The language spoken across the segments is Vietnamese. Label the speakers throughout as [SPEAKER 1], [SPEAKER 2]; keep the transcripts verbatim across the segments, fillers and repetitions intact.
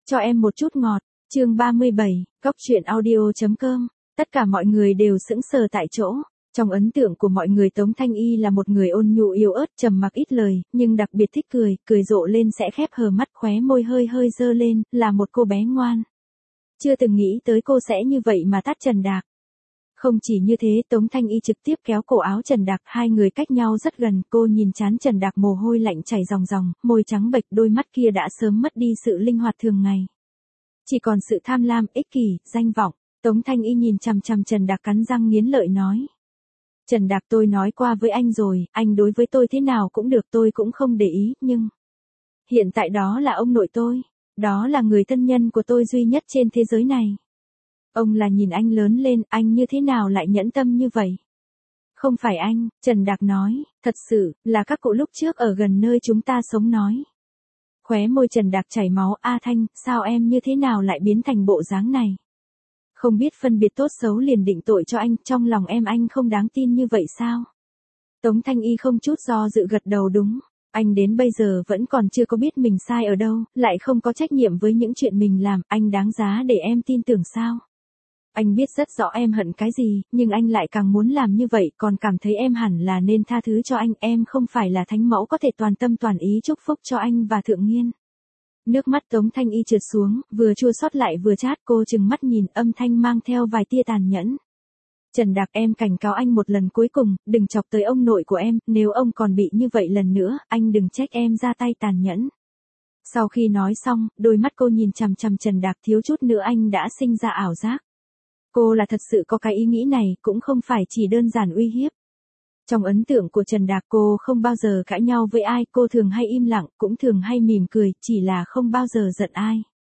[SPEAKER 1] Cho em một chút ngọt, chương ba mươi bảy, góc truyện audio.com, tất cả mọi người đều sững sờ tại chỗ. Trong ấn tượng của mọi người Tống Thanh Y là một người ôn nhu yếu ớt trầm mặc ít lời, nhưng đặc biệt thích cười, cười rộ lên sẽ khép hờ mắt khóe môi hơi hơi dơ lên, là một cô bé ngoan. Chưa từng nghĩ tới cô sẽ như vậy mà tát Trần Đạc. Không chỉ như thế, Tống Thanh Y trực tiếp kéo cổ áo Trần Đạc, hai người cách nhau rất gần, cô nhìn trán Trần Đạc mồ hôi lạnh chảy ròng ròng, môi trắng bệch, đôi mắt kia đã sớm mất đi sự linh hoạt thường ngày. Chỉ còn sự tham lam, ích kỷ, danh vọng. Tống Thanh Y nhìn chằm chằm Trần Đạc cắn răng nghiến lợi nói. Trần Đạc, tôi nói qua với anh rồi, anh đối với tôi thế nào cũng được, tôi cũng không để ý, nhưng... Hiện tại đó là ông nội tôi, đó là người thân nhân của tôi duy nhất trên thế giới này. Ông là nhìn anh lớn lên, anh như thế nào lại nhẫn tâm như vậy? Không phải anh, Trần Đạc nói, thật sự, là các cụ lúc trước ở gần nơi chúng ta sống nói. Khóe môi Trần Đạc chảy máu, A Thanh, sao em như thế nào lại biến thành bộ dáng này? Không biết phân biệt tốt xấu liền định tội cho anh, trong lòng em anh không đáng tin như vậy sao? Tống Thanh Y không chút do dự gật đầu đúng. Anh đến bây giờ vẫn còn chưa có biết mình sai ở đâu, lại không có trách nhiệm với những chuyện mình làm, anh đáng giá để em tin tưởng sao? Anh biết rất rõ em hận cái gì, nhưng anh lại càng muốn làm như vậy, còn cảm thấy em hẳn là nên tha thứ cho anh, em không phải là thánh mẫu có thể toàn tâm toàn ý chúc phúc cho anh và Thượng Nghiên. Nước mắt Tống Thanh Y trượt xuống, vừa chua xót lại vừa chát, cô trừng mắt nhìn, âm thanh mang theo vài tia tàn nhẫn. Trần Đạc, em cảnh cáo anh một lần cuối cùng, đừng chọc tới ông nội của em, nếu ông còn bị như vậy lần nữa, anh đừng trách em ra tay tàn nhẫn. Sau khi nói xong, đôi mắt cô nhìn chằm chằm Trần Đạc, thiếu chút nữa anh đã sinh ra ảo giác. Cô là thật sự có cái ý nghĩ này, cũng không phải chỉ đơn giản uy hiếp. Trong ấn tượng của Trần Đạc, cô không bao giờ cãi nhau với ai, cô thường hay im lặng, cũng thường hay mỉm cười, chỉ là không bao giờ giận ai.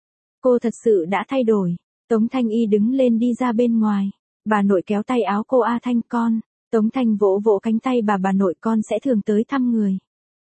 [SPEAKER 1] Cô thật sự đã thay đổi. Tống Thanh Y đứng lên đi ra bên ngoài. Bà nội kéo tay áo cô, A Thanh con. Tống Thanh vỗ vỗ cánh tay bà bà nội, con sẽ thường tới thăm người.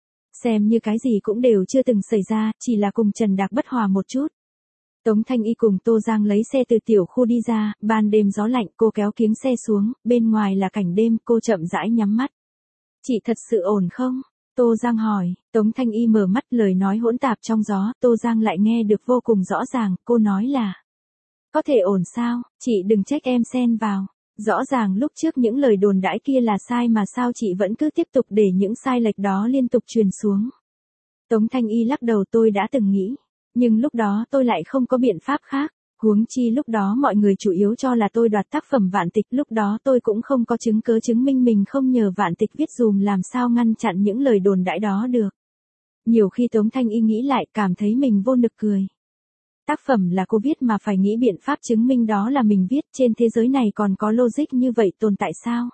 [SPEAKER 1] Xem như cái gì cũng đều chưa từng xảy ra, chỉ là cùng Trần Đạc bất hòa một chút. Tống Thanh Y cùng Tô Giang lấy xe từ tiểu khu đi ra, ban đêm gió lạnh, cô kéo kiếng xe xuống, bên ngoài là cảnh đêm, cô chậm rãi nhắm mắt. Chị thật sự ổn không? Tô Giang hỏi. Tống Thanh Y mở mắt, lời nói hỗn tạp trong gió, Tô Giang lại nghe được vô cùng rõ ràng, cô nói là. Có thể ổn sao, chị đừng trách em xen vào. Rõ ràng lúc trước những lời đồn đãi kia là sai mà sao chị vẫn cứ tiếp tục để những sai lệch đó liên tục truyền xuống. Tống Thanh Y lắc đầu, tôi đã từng nghĩ. Nhưng lúc đó tôi lại không có biện pháp khác, huống chi lúc đó mọi người chủ yếu cho là tôi đoạt tác phẩm Vạn Tịch, lúc đó tôi cũng không có chứng cớ chứng minh mình không nhờ Vạn Tịch viết dùm, làm sao ngăn chặn những lời đồn đãi đó được. Nhiều khi Tống Thanh Y nghĩ lại, cảm thấy mình vô nực cười. Tác phẩm là cô viết mà phải nghĩ biện pháp chứng minh đó là mình viết, trên thế giới này còn có logic như vậy tồn tại sao?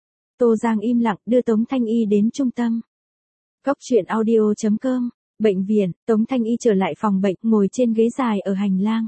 [SPEAKER 1] Tô Giang im lặng, đưa Tống Thanh Y đến trung tâm. Góc truyện audio.com. Bệnh viện, Tống Thanh Y trở lại phòng bệnh, ngồi trên ghế dài ở hành lang.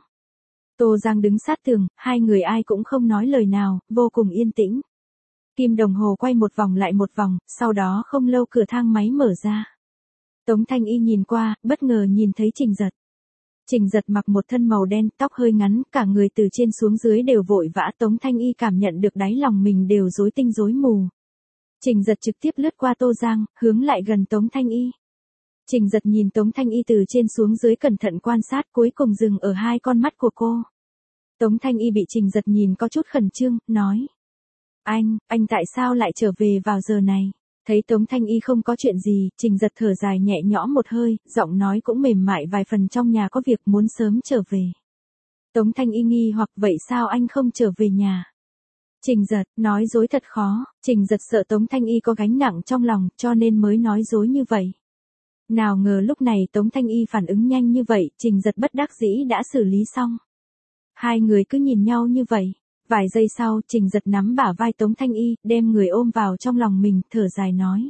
[SPEAKER 1] Tô Giang đứng sát tường, hai người ai cũng không nói lời nào, vô cùng yên tĩnh. Kim đồng hồ quay một vòng lại một vòng, sau đó không lâu cửa thang máy mở ra. Tống Thanh Y nhìn qua, bất ngờ nhìn thấy Trình Giật. Trình Giật mặc một thân màu đen, tóc hơi ngắn, cả người từ trên xuống dưới đều vội vã, Tống Thanh Y cảm nhận được đáy lòng mình đều rối tinh rối mù. Trình Giật trực tiếp lướt qua Tô Giang, hướng lại gần Tống Thanh Y. Trình Giật nhìn Tống Thanh Y từ trên xuống dưới cẩn thận quan sát, cuối cùng dừng ở hai con mắt của cô. Tống Thanh Y bị Trình Giật nhìn có chút khẩn trương, nói. Anh, anh tại sao lại trở về vào giờ này? Thấy Tống Thanh Y không có chuyện gì, Trình Giật thở dài nhẹ nhõm một hơi, giọng nói cũng mềm mại vài phần, trong nhà có việc muốn sớm trở về. Tống Thanh Y nghi hoặc, vậy sao anh không trở về nhà? Trình Giật, nói dối thật khó, Trình Giật sợ Tống Thanh Y có gánh nặng trong lòng, cho nên mới nói dối như vậy. Nào ngờ lúc này Tống Thanh Y phản ứng nhanh như vậy, Trình Giật bất đắc dĩ đã xử lý xong. Hai người cứ nhìn nhau như vậy. Vài giây sau, Trình Giật nắm bả vai Tống Thanh Y, đem người ôm vào trong lòng mình, thở dài nói.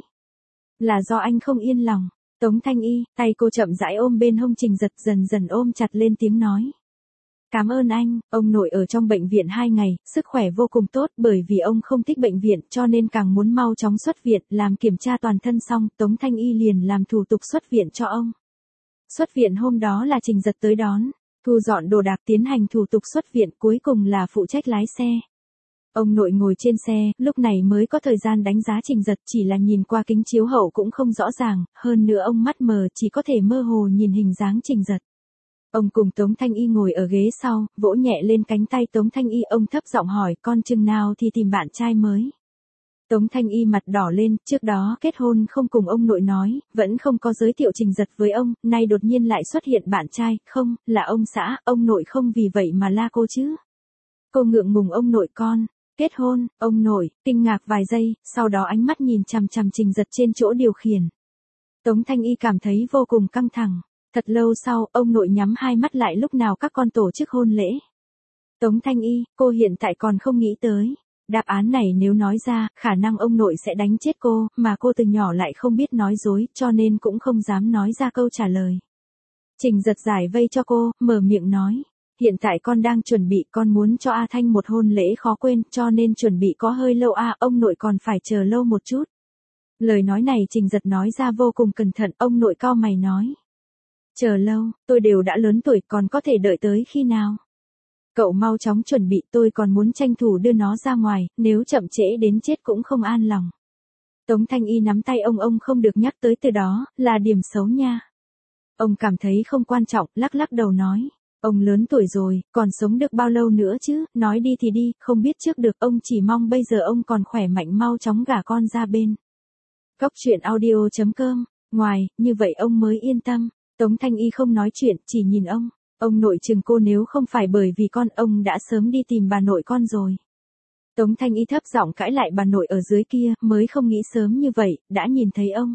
[SPEAKER 1] Là do anh không yên lòng. Tống Thanh Y, tay cô chậm rãi ôm bên hông Trình Giật, dần dần ôm chặt lên tiếng nói. Cảm ơn anh, ông nội ở trong bệnh viện hai ngày, sức khỏe vô cùng tốt, bởi vì ông không thích bệnh viện cho nên càng muốn mau chóng xuất viện, làm kiểm tra toàn thân xong, Tống Thanh Y liền làm thủ tục xuất viện cho ông. Xuất viện hôm đó là Trình Giật tới đón, thu dọn đồ đạc tiến hành thủ tục xuất viện, cuối cùng là phụ trách lái xe. Ông nội ngồi trên xe, lúc này mới có thời gian đánh giá Trình Giật, chỉ là nhìn qua kính chiếu hậu cũng không rõ ràng, hơn nữa ông mắt mờ chỉ có thể mơ hồ nhìn hình dáng Trình Giật. Ông cùng Tống Thanh Y ngồi ở ghế sau, vỗ nhẹ lên cánh tay Tống Thanh Y, ông thấp giọng hỏi con chừng nào thì tìm bạn trai mới. Tống Thanh Y mặt đỏ lên, trước đó kết hôn không cùng ông nội nói, vẫn không có giới thiệu Trình Giật với ông, nay đột nhiên lại xuất hiện bạn trai, không, là ông xã, ông nội không vì vậy mà la cô chứ. Cô ngượng ngùng ông nội con, kết hôn, ông nội, kinh ngạc vài giây, sau đó ánh mắt nhìn chằm chằm Trình Giật trên chỗ điều khiển. Tống Thanh Y cảm thấy vô cùng căng thẳng. Thật lâu sau, ông nội nhắm hai mắt lại lúc nào các con tổ chức hôn lễ. Tống Thanh Y, cô hiện tại còn không nghĩ tới. Đáp án này nếu nói ra, khả năng ông nội sẽ đánh chết cô, mà cô từ nhỏ lại không biết nói dối, cho nên cũng không dám nói ra câu trả lời. Trình Giật giải vây cho cô, mở miệng nói. Hiện tại con đang chuẩn bị, con muốn cho A Thanh một hôn lễ khó quên, cho nên chuẩn bị có hơi lâu a, ông nội còn phải chờ lâu một chút. Lời nói này Trình Giật nói ra vô cùng cẩn thận, ông nội cau mày nói. Chờ lâu, tôi đều đã lớn tuổi, còn có thể đợi tới khi nào? Cậu mau chóng chuẩn bị, tôi còn muốn tranh thủ đưa nó ra ngoài, nếu chậm trễ đến chết cũng không an lòng. Tống Thanh Y nắm tay ông, ông không được nhắc tới từ đó, là điểm xấu nha. Ông cảm thấy không quan trọng, lắc lắc đầu nói. Ông lớn tuổi rồi, còn sống được bao lâu nữa chứ, nói đi thì đi, không biết trước được, ông chỉ mong bây giờ ông còn khỏe mạnh mau chóng gả con ra bên. Cóc truyện audio chấm com, ngoài, như vậy ông mới yên tâm. Tống Thanh Y không nói chuyện, chỉ nhìn ông. Ông nội chừng cô, nếu không phải bởi vì con, ông đã sớm đi tìm bà nội con rồi. Tống Thanh Y thấp giọng cãi lại bà nội ở dưới kia, mới không nghĩ sớm như vậy, đã nhìn thấy ông.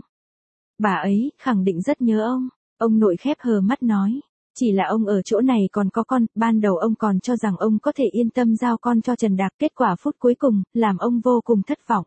[SPEAKER 1] Bà ấy, khẳng định rất nhớ ông. Ông nội khép hờ mắt nói. Chỉ là ông ở chỗ này còn có con, ban đầu ông còn cho rằng ông có thể yên tâm giao con cho Trần Đạc, kết quả phút cuối cùng, làm ông vô cùng thất vọng.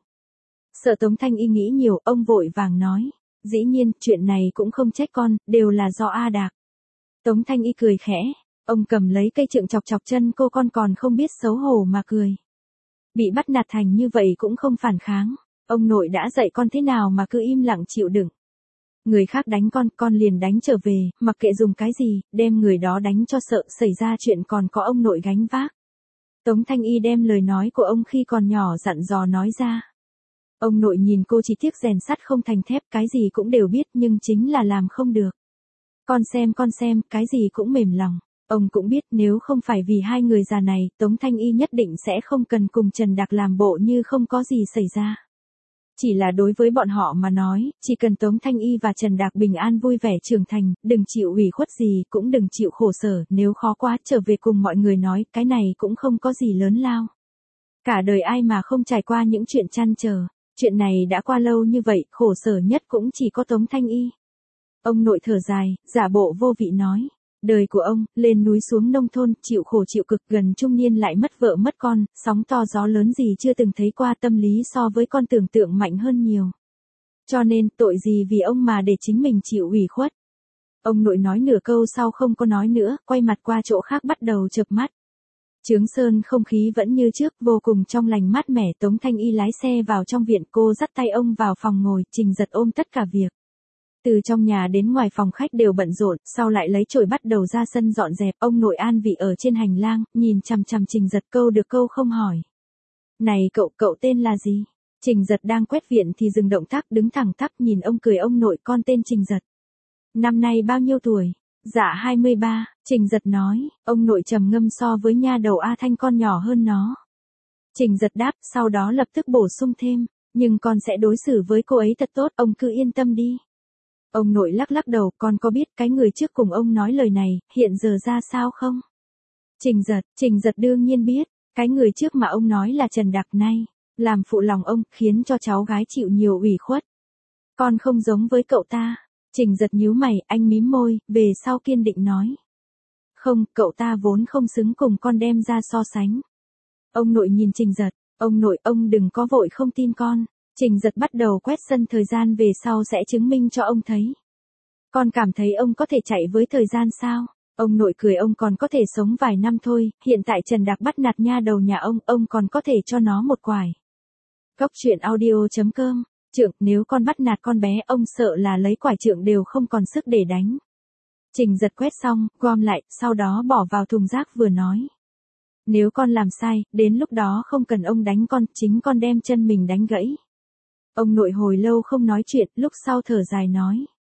[SPEAKER 1] Sợ Tống Thanh Y nghĩ nhiều, ông vội vàng nói. Dĩ nhiên, chuyện này cũng không trách con, đều là do A Đạc. Tống Thanh Y cười khẽ, ông cầm lấy cây trượng chọc chọc chân cô, con còn không biết xấu hổ mà cười. Bị bắt nạt thành như vậy cũng không phản kháng, ông nội đã dạy con thế nào mà cứ im lặng chịu đựng. Người khác đánh con, con liền đánh trở về, mặc kệ dùng cái gì, đem người đó đánh cho sợ xảy ra chuyện còn có ông nội gánh vác. Tống Thanh Y đem lời nói của ông khi còn nhỏ dặn dò nói ra. Ông nội nhìn cô chỉ tiếc rèn sắt không thành thép, cái gì cũng đều biết nhưng chính là làm không được. Con xem con xem, cái gì cũng mềm lòng. Ông cũng biết nếu không phải vì hai người già này, Tống Thanh Y nhất định sẽ không cần cùng Trần Đạc làm bộ như không có gì xảy ra. Chỉ là đối với bọn họ mà nói, chỉ cần Tống Thanh Y và Trần Đạc bình an vui vẻ trưởng thành, đừng chịu ủy khuất gì, cũng đừng chịu khổ sở, nếu khó quá trở về cùng mọi người nói, cái này cũng không có gì lớn lao. Cả đời ai mà không trải qua những chuyện trăn trở, chuyện này đã qua lâu như vậy, khổ sở nhất cũng chỉ có Tống Thanh Y. Ông nội thở dài, giả bộ vô vị nói. Đời của ông, lên núi xuống nông thôn, chịu khổ chịu cực, gần trung niên lại mất vợ mất con, sóng to gió lớn gì chưa từng thấy qua, tâm lý so với con tưởng tượng mạnh hơn nhiều. Cho nên, tội gì vì ông mà để chính mình chịu ủy khuất. Ông nội nói nửa câu sau không có nói nữa, quay mặt qua chỗ khác bắt đầu chợp mắt. Chướng Sơn không khí vẫn như trước, vô cùng trong lành mát mẻ. Tống Thanh Y lái xe vào trong viện, cô dắt tay ông vào phòng ngồi, Trình Giật ôm tất cả việc. Từ trong nhà đến ngoài phòng khách đều bận rộn, sau lại lấy chổi bắt đầu ra sân dọn dẹp, ông nội an vị ở trên hành lang, nhìn chằm chằm Trình Giật câu được câu không hỏi. Này cậu, cậu tên là gì? Trình Giật đang quét viện thì dừng động tác, đứng thẳng tắp nhìn ông cười, ông nội con tên Trình Giật. Năm nay bao nhiêu tuổi? Dạ hai mươi ba, Trình Giật nói, ông nội trầm ngâm, so với nha đầu A Thanh con nhỏ hơn nó. Trình Giật đáp, sau đó lập tức bổ sung thêm, nhưng con sẽ đối xử với cô ấy thật tốt, ông cứ yên tâm đi. Ông nội lắc lắc đầu, con có biết cái người trước cùng ông nói lời này, hiện giờ ra sao không? Trình Giật, Trình Giật đương nhiên biết, cái người trước mà ông nói là Trần Đạc này, làm phụ lòng ông, khiến cho cháu gái chịu nhiều ủy khuất. Con không giống với cậu ta. Trình Giật nhíu mày, anh mím môi, về sau kiên định nói. Không, cậu ta vốn không xứng cùng con đem ra so sánh. Ông nội nhìn Trình Giật, ông nội, ông đừng có vội không tin con. Trình Giật bắt đầu quét sân, thời gian về sau sẽ chứng minh cho ông thấy. Con cảm thấy ông có thể chạy với thời gian sao? Ông nội cười, ông còn có thể sống vài năm thôi, hiện tại Trần Đạc bắt nạt nha đầu nhà ông, ông còn có thể cho nó một quải. Cóc truyện audio chấm com, trượng, nếu con bắt nạt con bé, ông sợ là lấy quải trượng đều không còn sức để đánh. Trình Giật quét xong, gom lại, sau đó bỏ vào thùng rác vừa nói. Nếu con làm sai, đến lúc đó không cần ông đánh con, chính con đem chân mình đánh gãy. Ông nội hồi lâu không nói chuyện, lúc sau thở dài nói.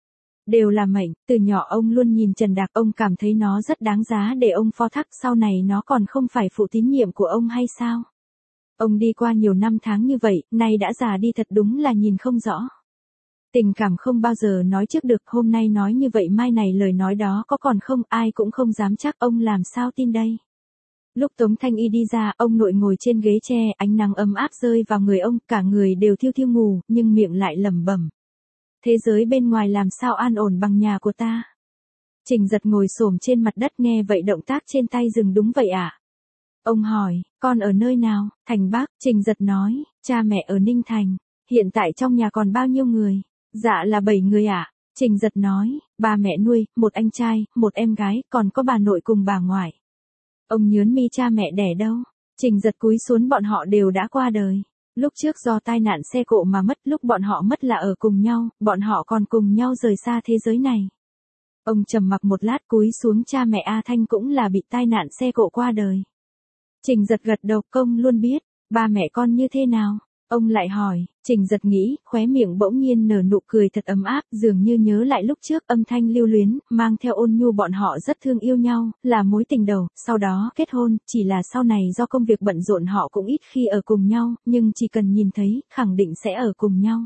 [SPEAKER 1] Đều là mệnh, từ nhỏ ông luôn nhìn Trần Đạc, ông cảm thấy nó rất đáng giá để ông phó thác, sau này nó còn không phải phụ tín nhiệm của ông hay sao? Ông đi qua nhiều năm tháng như vậy, nay đã già đi thật đúng là nhìn không rõ. Tình cảm không bao giờ nói trước được, hôm nay nói như vậy mai này lời nói đó có còn không, ai cũng không dám chắc, ông làm sao tin đây. Lúc Tống Thanh Y đi ra, ông nội ngồi trên ghế tre, ánh nắng ấm áp rơi vào người ông, cả người đều thiêu thiêu ngủ, nhưng miệng lại lẩm bẩm. Thế giới bên ngoài làm sao an ổn bằng nhà của ta. Trình Giật ngồi xổm trên mặt đất nghe vậy động tác trên tay dừng. Đúng vậy ạ. À? Ông hỏi, con ở nơi nào? Thành Bắc. Trình Giật nói, cha mẹ ở Ninh Thành. Hiện tại trong nhà còn bao nhiêu người? Dạ là bảy người ạ. À? Trình Giật nói, ba mẹ nuôi, một anh trai, một em gái, còn có bà nội cùng bà ngoại. Ông nhớn mi, cha mẹ đẻ đâu? Trình Giật cúi xuống, bọn họ đều đã qua đời. Lúc trước do tai nạn xe cộ mà mất, lúc bọn họ mất là ở cùng nhau, bọn họ còn cùng nhau rời xa thế giới này. Ông trầm mặc một lát cúi xuống, cha mẹ A Thanh cũng là bị tai nạn xe cộ qua đời. Trình Giật gật đầu, công luôn biết, ba mẹ con như thế nào? Ông lại hỏi, Trình Giật nghĩ, khóe miệng bỗng nhiên nở nụ cười thật ấm áp, dường như nhớ lại lúc trước, âm thanh lưu luyến, mang theo ôn nhu, bọn họ rất thương yêu nhau, là mối tình đầu, sau đó kết hôn, chỉ là sau này do công việc bận rộn họ cũng ít khi ở cùng nhau, nhưng chỉ cần nhìn thấy, khẳng định sẽ ở cùng nhau.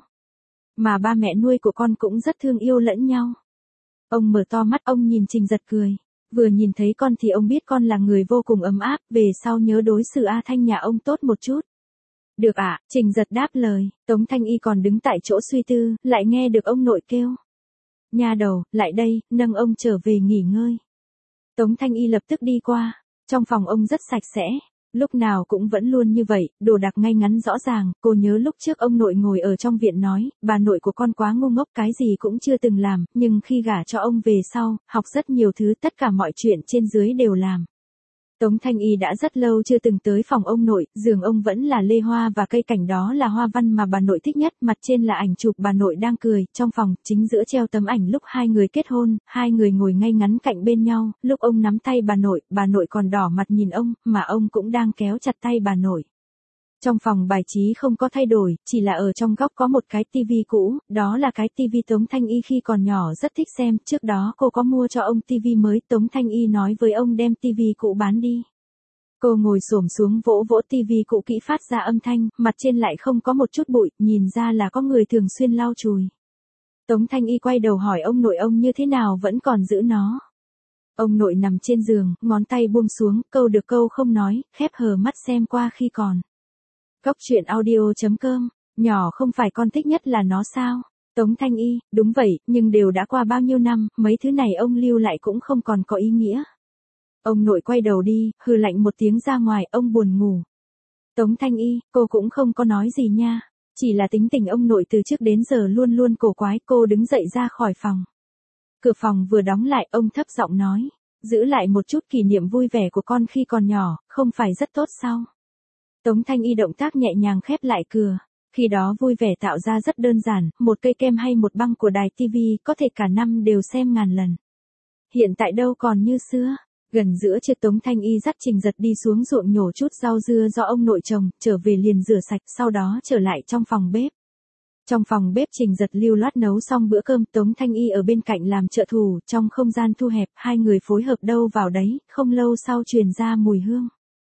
[SPEAKER 1] Mà ba mẹ nuôi của con cũng rất thương yêu lẫn nhau. Ông mở to mắt, ông nhìn Trình Giật cười. Vừa nhìn thấy con thì ông biết con là người vô cùng ấm áp, về sau nhớ đối xử A Thanh nhà ông tốt một chút. Được ạ, à, Trình Giật đáp lời. Tống Thanh Y còn đứng tại chỗ suy tư, lại nghe được ông nội kêu. Nha đầu, lại đây, nâng ông trở về nghỉ ngơi. Tống Thanh Y lập tức đi qua. Trong phòng ông rất sạch sẽ. Lúc nào cũng vẫn luôn như vậy, đồ đạc ngay ngắn rõ ràng. Cô nhớ lúc trước ông nội ngồi ở trong viện nói, bà nội của con quá ngu ngốc, cái gì cũng chưa từng làm, nhưng khi gả cho ông về sau, học rất nhiều thứ, tất cả mọi chuyện trên dưới đều làm. Tống Thanh Y đã rất lâu chưa từng tới phòng ông nội, giường ông vẫn là lê hoa và cây cảnh đó là hoa văn mà bà nội thích nhất, mặt trên là ảnh chụp bà nội đang cười, trong phòng, chính giữa treo tấm ảnh lúc hai người kết hôn, hai người ngồi ngay ngắn cạnh bên nhau, lúc ông nắm tay bà nội, bà nội còn đỏ mặt nhìn ông, mà ông cũng đang kéo chặt tay bà nội. Trong phòng bài trí không có thay đổi, chỉ là ở trong góc có một cái tivi cũ, đó là cái tivi Tống Thanh Y khi còn nhỏ rất thích xem, trước đó cô có mua cho ông tivi mới, Tống Thanh Y nói với ông đem tivi cũ bán đi. Cô ngồi xổm xuống vỗ vỗ tivi cũ kỹ phát ra âm thanh, mặt trên lại không có một chút bụi, nhìn ra là có người thường xuyên lau chùi. Tống Thanh Y quay đầu hỏi ông nội ông như thế nào vẫn còn giữ nó. Ông nội nằm trên giường, ngón tay buông xuống, câu được câu không nói, khép hờ mắt xem qua khi còn. Góc truyện audio chấm com, nhỏ không phải con thích nhất là nó sao? Tống Thanh Y, đúng vậy, nhưng đều đã qua bao nhiêu năm, mấy thứ này ông lưu lại cũng không còn có ý nghĩa. Ông nội quay đầu đi, hừ lạnh một tiếng ra ngoài, ông buồn ngủ. Tống Thanh Y, cô cũng không có nói gì nha, chỉ là tính tình ông nội từ trước đến giờ luôn luôn cổ quái. Cô đứng dậy ra khỏi phòng. Cửa phòng vừa đóng lại, ông thấp giọng nói, giữ lại một chút kỷ niệm vui vẻ của con khi còn nhỏ, không phải rất tốt sao? Tống Thanh Y động tác nhẹ nhàng khép lại cửa. Khi đó vui vẻ tạo ra rất đơn giản, một cây kem hay một băng của đài tivi có thể cả năm đều xem ngàn lần. Hiện tại đâu còn như xưa. Gần giữa trưa Tống Thanh Y dắt Trình Giật đi xuống ruộng nhổ chút rau dưa do ông nội trồng, trở về liền rửa sạch, sau đó trở lại trong phòng bếp. Trong phòng bếp Trình Giật lưu loát nấu xong bữa cơm, Tống Thanh Y ở bên cạnh làm trợ thủ, trong không gian thu hẹp, hai người phối hợp đâu vào đấy, không lâu sau truyền ra mùi hương.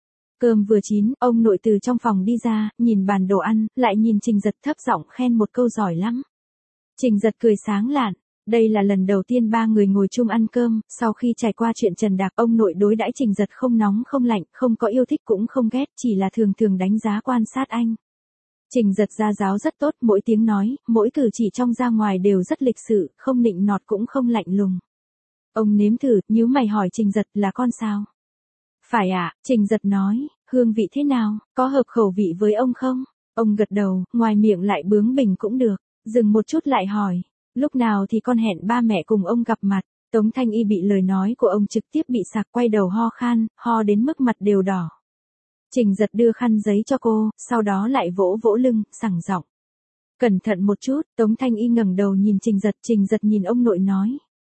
[SPEAKER 1] Cơm vừa chín, ông nội từ trong phòng đi ra, nhìn bàn đồ ăn, lại nhìn Trình Giật thấp giọng khen một câu giỏi lắm. Trình Giật cười sáng lạn. Đây là lần đầu tiên ba người ngồi chung ăn cơm, sau khi trải qua chuyện Trần Đạc, ông nội đối đãi Trình Giật không nóng không lạnh, không có yêu thích cũng không ghét, chỉ là thường thường đánh giá quan sát anh. Trình Giật ra giáo rất tốt, mỗi tiếng nói, mỗi cử chỉ trong ra ngoài đều rất lịch sự, không nịnh nọt cũng không lạnh lùng. Ông nếm thử, nhíu mày hỏi Trình Giật là con sao? Phải ạ, à, Trình Giật nói, hương vị thế nào, có hợp khẩu vị với ông không? Ông gật đầu, ngoài miệng lại bướng bỉnh cũng được, dừng một chút lại hỏi. Lúc nào thì con hẹn ba mẹ cùng ông gặp mặt. Tống Thanh Y bị lời nói của ông trực tiếp bị sặc, quay đầu ho khan, ho đến mức mặt đều đỏ. Trình Giật đưa khăn giấy cho cô, sau đó lại vỗ vỗ lưng, sảng giọng. Cẩn thận một chút. Tống Thanh Y ngẩng đầu nhìn Trình Giật, Trình Giật nhìn ông nội nói.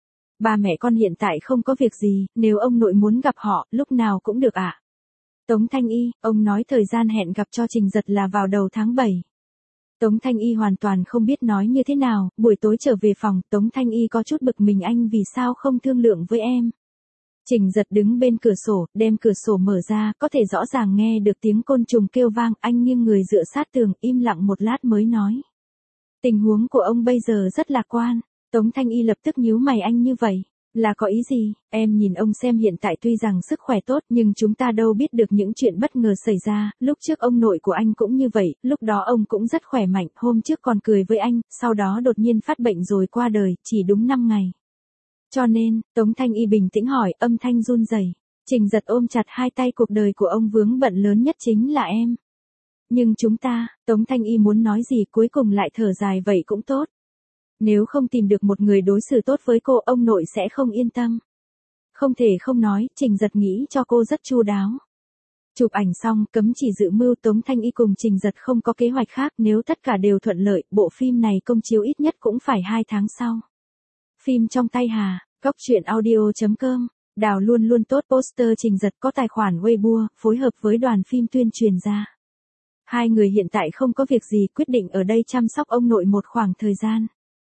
[SPEAKER 1] Ba mẹ con hiện tại không có việc gì, nếu ông nội muốn gặp họ, lúc nào cũng được ạ. À? Tống Thanh Y, ông nói thời gian hẹn gặp cho Trình Giật là vào đầu tháng bảy. Tống Thanh Y hoàn toàn không biết nói như thế nào, buổi tối trở về phòng, Tống Thanh Y có chút bực mình, anh vì sao không thương lượng với em. Trình Giật đứng bên cửa sổ, đem cửa sổ mở ra, có thể rõ ràng nghe được tiếng côn trùng kêu vang, anh nghiêng người dựa sát tường, im lặng một lát mới nói. Tình huống của ông bây giờ rất lạc quan. Tống Thanh Y lập tức nhíu mày, anh như vậy, là có ý gì? Em nhìn ông xem, hiện tại tuy rằng sức khỏe tốt nhưng chúng ta đâu biết được những chuyện bất ngờ xảy ra, lúc trước ông nội của anh cũng như vậy, lúc đó ông cũng rất khỏe mạnh, hôm trước còn cười với anh, sau đó đột nhiên phát bệnh rồi qua đời, chỉ đúng năm ngày. Cho nên, Tống Thanh Y bình tĩnh hỏi, âm thanh run rẩy. Trình Giật ôm chặt hai tay, cuộc đời của ông vướng bận lớn nhất chính là em. Nhưng chúng ta, Tống Thanh Y muốn nói gì cuối cùng lại thở dài, vậy cũng tốt. Nếu không tìm được một người đối xử tốt với cô, ông nội sẽ không yên tâm. Không thể không nói, Trình Giật nghĩ cho cô rất chu đáo. Chụp ảnh xong, cấm chỉ dự mưu, Tống Thanh Y cùng Trình Giật không có kế hoạch khác, nếu tất cả đều thuận lợi, bộ phim này công chiếu ít nhất cũng phải hai tháng sau. Phim trong tay Hà, Cóc Truyện Audio chấm com, Đào luôn luôn tốt, poster Trình Giật có tài khoản Weibo, phối hợp với đoàn phim tuyên truyền ra. Hai người hiện tại không có việc gì, quyết định ở đây chăm sóc ông nội một khoảng thời gian.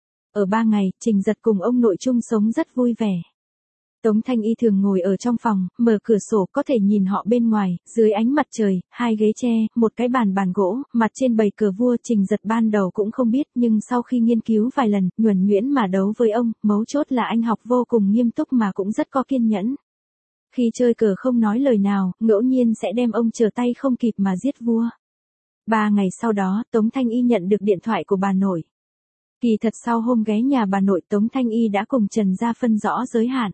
[SPEAKER 1] Ở ba ngày, Trình Giật cùng ông nội chung sống rất vui vẻ. Tống Thanh Y thường ngồi ở trong phòng, mở cửa sổ có thể nhìn họ bên ngoài, dưới ánh mặt trời, hai ghế tre, một cái bàn bàn gỗ, mặt trên bày cờ vua. Trình Giật ban đầu cũng không biết, nhưng sau khi nghiên cứu vài lần, nhuần nhuyễn mà đấu với ông, mấu chốt là anh học vô cùng nghiêm túc mà cũng rất có kiên nhẫn. Khi chơi cờ không nói lời nào, ngẫu nhiên sẽ đem ông trở tay không kịp mà giết vua. Ba ngày sau đó, Tống Thanh Y nhận được điện thoại của bà nội. Kỳ thật sau hôm ghé nhà bà nội, Tống Thanh Y đã cùng Trần Gia phân rõ giới hạn.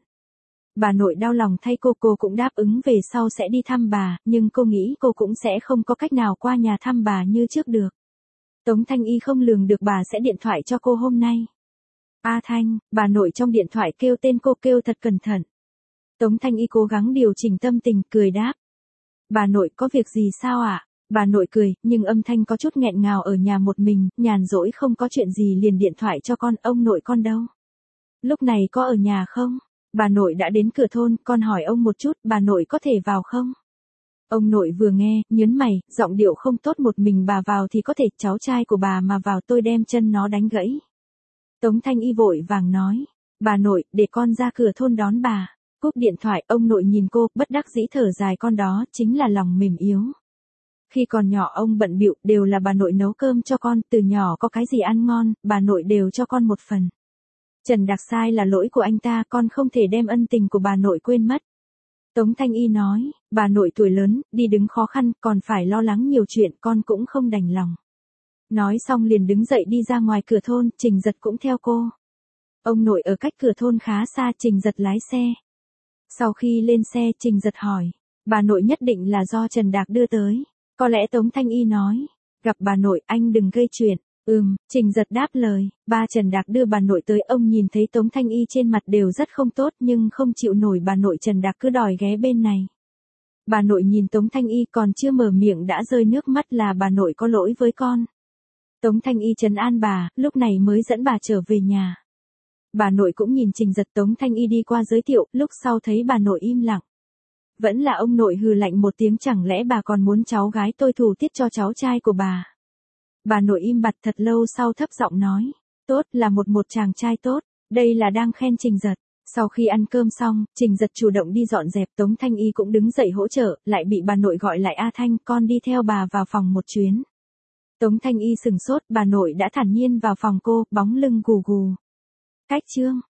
[SPEAKER 1] Bà nội đau lòng thay cô, cô cũng đáp ứng về sau sẽ đi thăm bà, nhưng cô nghĩ cô cũng sẽ không có cách nào qua nhà thăm bà như trước được. Tống Thanh Y không lường được bà sẽ điện thoại cho cô hôm nay. A Thanh, bà nội trong điện thoại kêu tên cô, kêu thật cẩn thận. Tống Thanh Y cố gắng điều chỉnh tâm tình, cười đáp. Bà nội có việc gì sao ạ? À? Bà nội cười, nhưng âm thanh có chút nghẹn ngào, ở nhà một mình, nhàn rỗi không có chuyện gì liền điện thoại cho con, ông nội con đâu? Lúc này có ở nhà không? Bà nội đã đến cửa thôn, con hỏi ông một chút, bà nội có thể vào không? Ông nội vừa nghe, nhớn mày, giọng điệu không tốt, một mình bà vào thì có thể, cháu trai của bà mà vào tôi đem chân nó đánh gãy. Tống Thanh Y vội vàng nói, bà nội, để con ra cửa thôn đón bà. Cúp điện thoại, ông nội nhìn cô, bất đắc dĩ thở dài, con đó chính là lòng mềm yếu. Khi còn nhỏ ông bận bịu, đều là bà nội nấu cơm cho con, từ nhỏ có cái gì ăn ngon, bà nội đều cho con một phần. Trần Đạc sai là lỗi của anh ta, con không thể đem ân tình của bà nội quên mất. Tống Thanh Y nói, bà nội tuổi lớn, đi đứng khó khăn, còn phải lo lắng nhiều chuyện, con cũng không đành lòng. Nói xong liền đứng dậy đi ra ngoài cửa thôn, Trình Giật cũng theo cô. Ông nội ở cách cửa thôn khá xa, Trình Giật lái xe. Sau khi lên xe, Trình Giật hỏi, bà nội nhất định là do Trần Đạc đưa tới. Có lẽ Tống Thanh Y nói, gặp bà nội anh đừng gây chuyện. Ừm, Trình Giật đáp lời, ba Trần Đạc đưa bà nội tới, ông nhìn thấy Tống Thanh Y trên mặt đều rất không tốt nhưng không chịu nổi bà nội Trần Đạc cứ đòi ghé bên này. Bà nội nhìn Tống Thanh Y còn chưa mở miệng đã rơi nước mắt, là bà nội có lỗi với con. Tống Thanh Y trấn an bà, lúc này mới dẫn bà trở về nhà. Bà nội cũng nhìn Trình Giật, Tống Thanh Y đi qua giới thiệu, lúc sau thấy bà nội im lặng. Vẫn là ông nội hừ lạnh một tiếng, chẳng lẽ bà còn muốn cháu gái tôi thủ tiết cho cháu trai của bà. Bà nội im bặt thật lâu sau thấp giọng nói, tốt, là một một chàng trai tốt, đây là đang khen Trình Giật. Sau khi ăn cơm xong, Trình Giật chủ động đi dọn dẹp, Tống Thanh Y cũng đứng dậy hỗ trợ, lại bị bà nội gọi lại, A Thanh, con đi theo bà vào phòng một chuyến. Tống Thanh Y sừng sốt, bà nội đã thản nhiên vào phòng cô, bóng lưng gù gù. Cách chương